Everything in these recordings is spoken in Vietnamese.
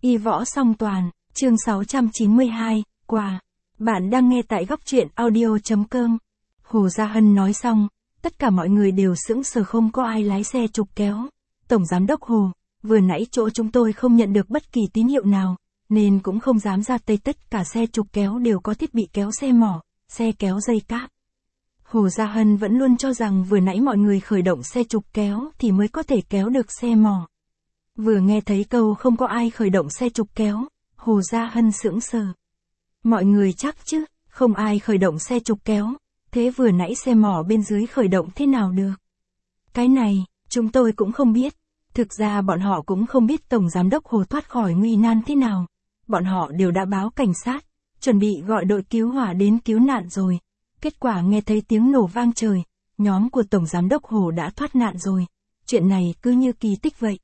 Y võ song toàn, chương 692, quà. Bạn đang nghe tại góc truyện audio.com. Hồ Gia Hân nói xong, tất cả mọi người đều sững sờ, không có ai lái xe trục kéo. Tổng giám đốc Hồ, vừa nãy chỗ chúng tôi không nhận được bất kỳ tín hiệu nào, nên cũng không dám ra tay. Tất cả xe trục kéo đều có thiết bị kéo xe mỏ, xe kéo dây cáp. Hồ Gia Hân vẫn luôn cho rằng vừa nãy mọi người khởi động xe trục kéo thì mới có thể kéo được xe mỏ. Vừa nghe thấy câu không có ai khởi động xe trục kéo, Hồ Gia Hân sững sờ. Mọi người chắc chứ, không ai khởi động xe trục kéo, thế vừa nãy xe mỏ bên dưới khởi động thế nào được? Cái này, chúng tôi cũng không biết. Thực ra bọn họ cũng không biết Tổng Giám đốc Hồ thoát khỏi nguy nan thế nào. Bọn họ đều đã báo cảnh sát, chuẩn bị gọi đội cứu hỏa đến cứu nạn rồi. Kết quả nghe thấy tiếng nổ vang trời, nhóm của Tổng Giám đốc Hồ đã thoát nạn rồi. Chuyện này cứ như kỳ tích vậy.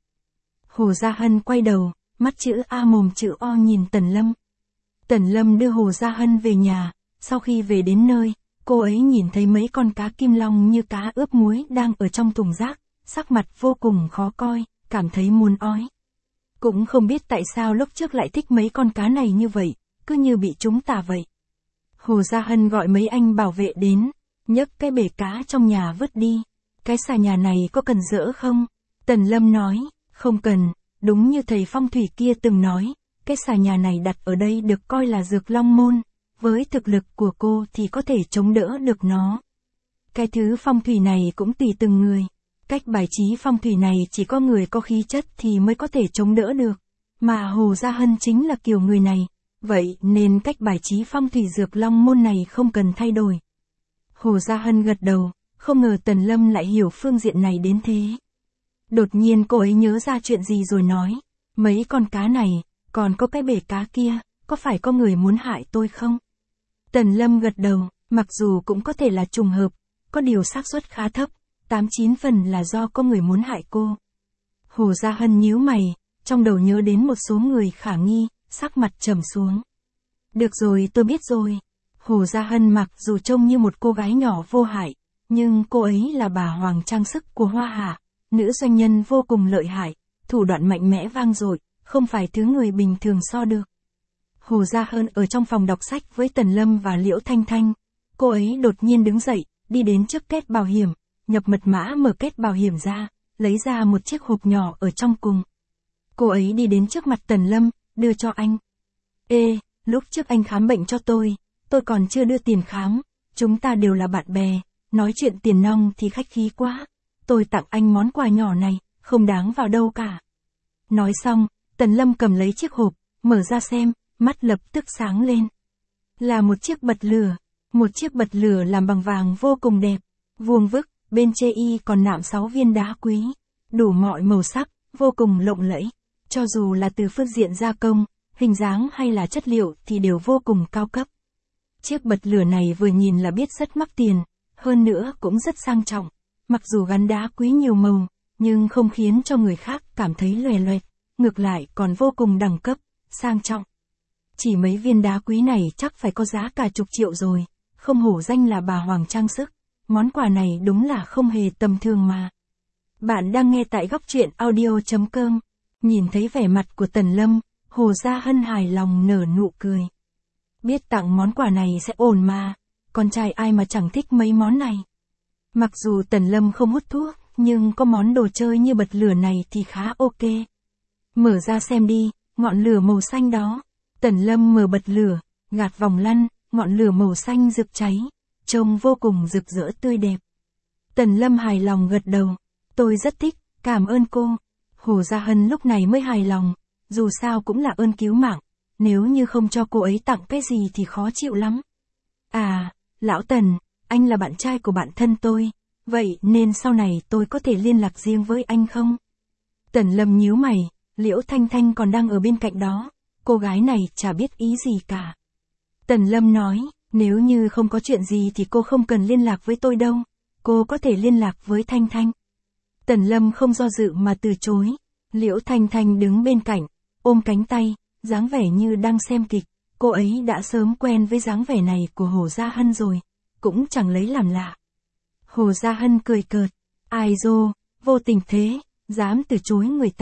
Hồ Gia Hân quay đầu, mắt chữ A mồm chữ O nhìn Tần Lâm. Tần Lâm đưa Hồ Gia Hân về nhà, sau khi về đến nơi, cô ấy nhìn thấy mấy con cá kim long như cá ướp muối đang ở trong thùng rác, sắc mặt vô cùng khó coi, cảm thấy muốn ói. Cũng không biết tại sao lúc trước lại thích mấy con cá này như vậy, cứ như bị chúng tà vậy. Hồ Gia Hân gọi mấy anh bảo vệ đến, nhấc cái bể cá trong nhà vứt đi. Cái xà nhà này có cần dỡ không? Tần Lâm nói, không cần, đúng như thầy phong thủy kia từng nói, cái xà nhà này đặt ở đây được coi là dược long môn, với thực lực của cô thì có thể chống đỡ được nó. Cái thứ phong thủy này cũng tùy từng người, cách bài trí phong thủy này chỉ có người có khí chất thì mới có thể chống đỡ được, mà Hồ Gia Hân chính là kiểu người này, vậy nên cách bài trí phong thủy dược long môn này không cần thay đổi. Hồ Gia Hân gật đầu, không ngờ Tần Lâm lại hiểu phương diện này đến thế. Đột nhiên cô ấy nhớ ra chuyện gì rồi nói, mấy con cá này, còn có cái bể cá kia, có phải có người muốn hại tôi không? Tần Lâm gật đầu, mặc dù cũng có thể là trùng hợp, có điều xác suất khá thấp, 8-9 phần là do có người muốn hại cô. Hồ Gia Hân nhíu mày, trong đầu nhớ đến một số người khả nghi, sắc mặt trầm xuống. Được rồi, tôi biết rồi. Hồ Gia Hân mặc dù trông như một cô gái nhỏ vô hại, nhưng cô ấy là bà hoàng trang sức của Hoa Hạ, nữ doanh nhân vô cùng lợi hại, thủ đoạn mạnh mẽ vang dội, không phải thứ người bình thường so được. Hồ Gia Hân ở trong phòng đọc sách với Tần Lâm và Liễu Thanh Thanh. Cô ấy đột nhiên đứng dậy, đi đến trước két bảo hiểm, nhập mật mã mở két bảo hiểm ra, lấy ra một chiếc hộp nhỏ ở trong cùng. Cô ấy đi đến trước mặt Tần Lâm, đưa cho anh. Ê, lúc trước anh khám bệnh cho tôi còn chưa đưa tiền khám, chúng ta đều là bạn bè, nói chuyện tiền nong thì khách khí quá. Tôi tặng anh món quà nhỏ này, không đáng vào đâu cả. Nói xong, Tần Lâm cầm lấy chiếc hộp, mở ra xem, mắt lập tức sáng lên. Là một chiếc bật lửa làm bằng vàng vô cùng đẹp, vuông vức, bên trên y còn nạm 6 viên đá quý, đủ mọi màu sắc, vô cùng lộng lẫy. Cho dù là từ phương diện gia công, hình dáng hay là chất liệu thì đều vô cùng cao cấp. Chiếc bật lửa này vừa nhìn là biết rất mắc tiền, hơn nữa cũng rất sang trọng. Mặc dù gắn đá quý nhiều màu, nhưng không khiến cho người khác cảm thấy loè loẹt, ngược lại còn vô cùng đẳng cấp, sang trọng. Chỉ mấy viên đá quý này chắc phải có giá cả chục triệu rồi, không hổ danh là bà hoàng trang sức, món quà này đúng là không hề tầm thường mà. Bạn đang nghe tại góc truyện audio.com, nhìn thấy vẻ mặt của Tần Lâm, Hồ Gia Hân hài lòng nở nụ cười. Biết tặng món quà này sẽ ổn mà, con trai ai mà chẳng thích mấy món này. Mặc dù Tần Lâm không hút thuốc, nhưng có món đồ chơi như bật lửa này thì khá ok. Mở ra xem đi, ngọn lửa màu xanh đó. Tần Lâm mở bật lửa, gạt vòng lăn, ngọn lửa màu xanh rực cháy, trông vô cùng rực rỡ tươi đẹp. Tần Lâm hài lòng gật đầu, tôi rất thích, cảm ơn cô. Hồ Gia Hân lúc này mới hài lòng, dù sao cũng là ơn cứu mạng, nếu như không cho cô ấy tặng cái gì thì khó chịu lắm. À, lão Tần, anh là bạn trai của bạn thân tôi, vậy nên sau này tôi có thể liên lạc riêng với anh không? Tần Lâm nhíu mày, Liễu Thanh Thanh còn đang ở bên cạnh đó, cô gái này chả biết ý gì cả. Tần Lâm nói, nếu như không có chuyện gì thì cô không cần liên lạc với tôi đâu, cô có thể liên lạc với Thanh Thanh. Tần Lâm không do dự mà từ chối, Liễu Thanh Thanh đứng bên cạnh, ôm cánh tay, dáng vẻ như đang xem kịch, cô ấy đã sớm quen với dáng vẻ này của Hồ Gia Hân rồi, cũng chẳng lấy làm lạ. Hồ Gia Hân cười cợt, ai dô, vô tình thế, dám từ chối người ta,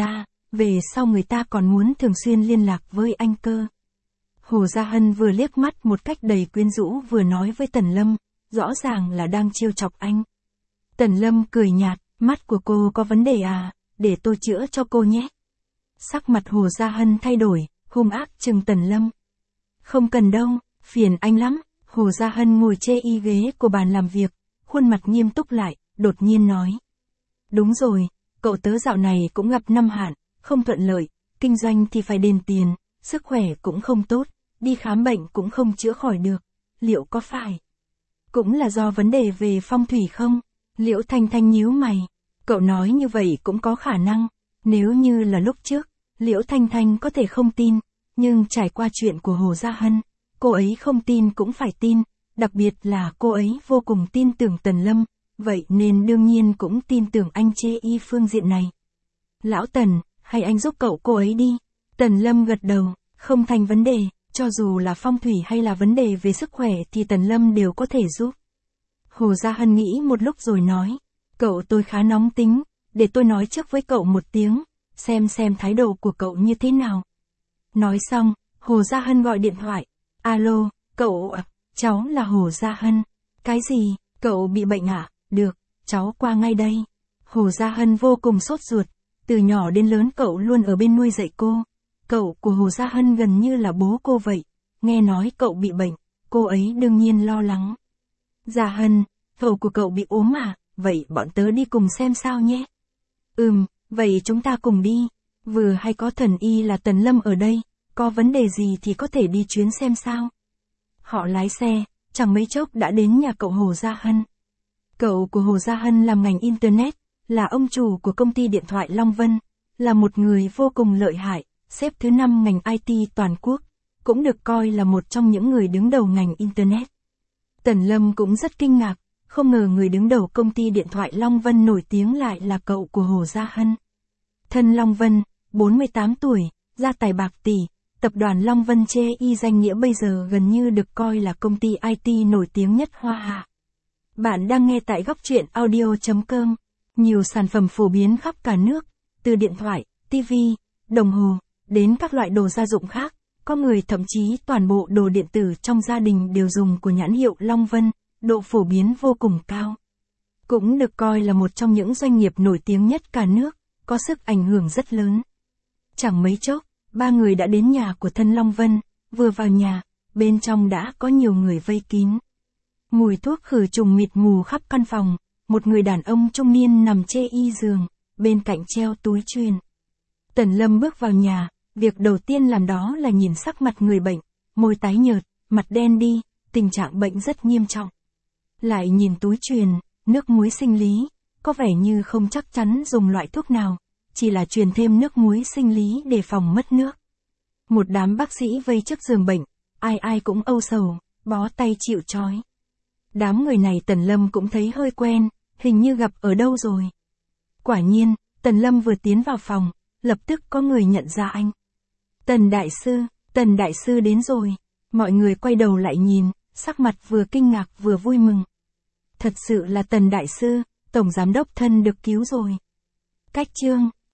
về sau người ta còn muốn thường xuyên liên lạc với anh cơ. Hồ Gia Hân vừa liếc mắt một cách đầy quyến rũ vừa nói với Tần Lâm, rõ ràng là đang trêu chọc anh. Tần Lâm cười nhạt, mắt của cô có vấn đề à, để tôi chữa cho cô nhé. Sắc mặt Hồ Gia Hân thay đổi, hung ác trừng Tần Lâm. Không cần đâu, phiền anh lắm. Hồ Gia Hân ngồi chê y ghế của bàn làm việc, khuôn mặt nghiêm túc lại, đột nhiên nói. Đúng rồi, cậu tớ dạo này cũng gặp năm hạn, không thuận lợi, kinh doanh thì phải đền tiền, sức khỏe cũng không tốt, đi khám bệnh cũng không chữa khỏi được, liệu có phải cũng là do vấn đề về phong thủy không? Liễu Thanh Thanh nhíu mày, cậu nói như vậy cũng có khả năng, nếu như là lúc trước, Liễu Thanh Thanh có thể không tin, nhưng trải qua chuyện của Hồ Gia Hân, cô ấy không tin cũng phải tin, đặc biệt là cô ấy vô cùng tin tưởng Tần Lâm, vậy nên đương nhiên cũng tin tưởng anh chê y phương diện này. Lão Tần, hay anh giúp cậu cô ấy đi. Tần Lâm gật đầu, không thành vấn đề, cho dù là phong thủy hay là vấn đề về sức khỏe thì Tần Lâm đều có thể giúp. Hồ Gia Hân nghĩ một lúc rồi nói, cậu tôi khá nóng tính, để tôi nói trước với cậu một tiếng, xem thái độ của cậu như thế nào. Nói xong, Hồ Gia Hân gọi điện thoại, alo, cậu à, cháu là Hồ Gia Hân. Cái gì, cậu bị bệnh à? Được, cháu qua ngay đây. Hồ Gia Hân vô cùng sốt ruột, từ nhỏ đến lớn cậu luôn ở bên nuôi dạy cô. Cậu của Hồ Gia Hân gần như là bố cô vậy, nghe nói cậu bị bệnh, cô ấy đương nhiên lo lắng. Gia Hân, cậu của cậu bị ốm à, vậy bọn tớ đi cùng xem sao nhé. Vậy chúng ta cùng đi, vừa hay có thần y là Tần Lâm ở đây, có vấn đề gì thì có thể đi chuyến xem sao. Họ lái xe, chẳng mấy chốc đã đến nhà cậu Hồ Gia Hân. Cậu của Hồ Gia Hân làm ngành Internet, là ông chủ của công ty điện thoại Long Vân, là một người vô cùng lợi hại, xếp thứ 5 ngành IT toàn quốc, cũng được coi là một trong những người đứng đầu ngành Internet. Tần Lâm cũng rất kinh ngạc, không ngờ người đứng đầu công ty điện thoại Long Vân nổi tiếng lại là cậu của Hồ Gia Hân. Thân Long Vân, 48 tuổi, gia tài bạc tỷ, tập đoàn Long Vân chê y danh nghĩa bây giờ gần như được coi là công ty IT nổi tiếng nhất Hoa Hạ. Bạn đang nghe tại góc truyện audio.com, nhiều sản phẩm phổ biến khắp cả nước, từ điện thoại, TV, đồng hồ, đến các loại đồ gia dụng khác, có người thậm chí toàn bộ đồ điện tử trong gia đình đều dùng của nhãn hiệu Long Vân, độ phổ biến vô cùng cao. Cũng được coi là một trong những doanh nghiệp nổi tiếng nhất cả nước, có sức ảnh hưởng rất lớn. Chẳng mấy chốc, ba người đã đến nhà của thân Long Vân, vừa vào nhà, bên trong đã có nhiều người vây kín. Mùi thuốc khử trùng mịt mù khắp căn phòng, một người đàn ông trung niên nằm chê y giường, bên cạnh treo túi chuyền. Tần Lâm bước vào nhà, việc đầu tiên làm đó là nhìn sắc mặt người bệnh, môi tái nhợt, mặt đen đi, tình trạng bệnh rất nghiêm trọng. Lại nhìn túi chuyền, nước muối sinh lý, có vẻ như không chắc chắn dùng loại thuốc nào, chỉ là truyền thêm nước muối sinh lý để phòng mất nước. Một đám bác sĩ vây trước giường bệnh, ai cũng âu sầu, bó tay chịu trói. Đám người này Tần Lâm cũng thấy hơi quen, hình như gặp ở đâu rồi. Quả nhiên, Tần Lâm vừa tiến vào phòng, lập tức có người nhận ra anh. Tần Đại Sư đến rồi. Mọi người quay đầu lại nhìn, sắc mặt vừa kinh ngạc vừa vui mừng. Thật sự là Tần Đại Sư, Tổng Giám đốc thân được cứu rồi. Cách chương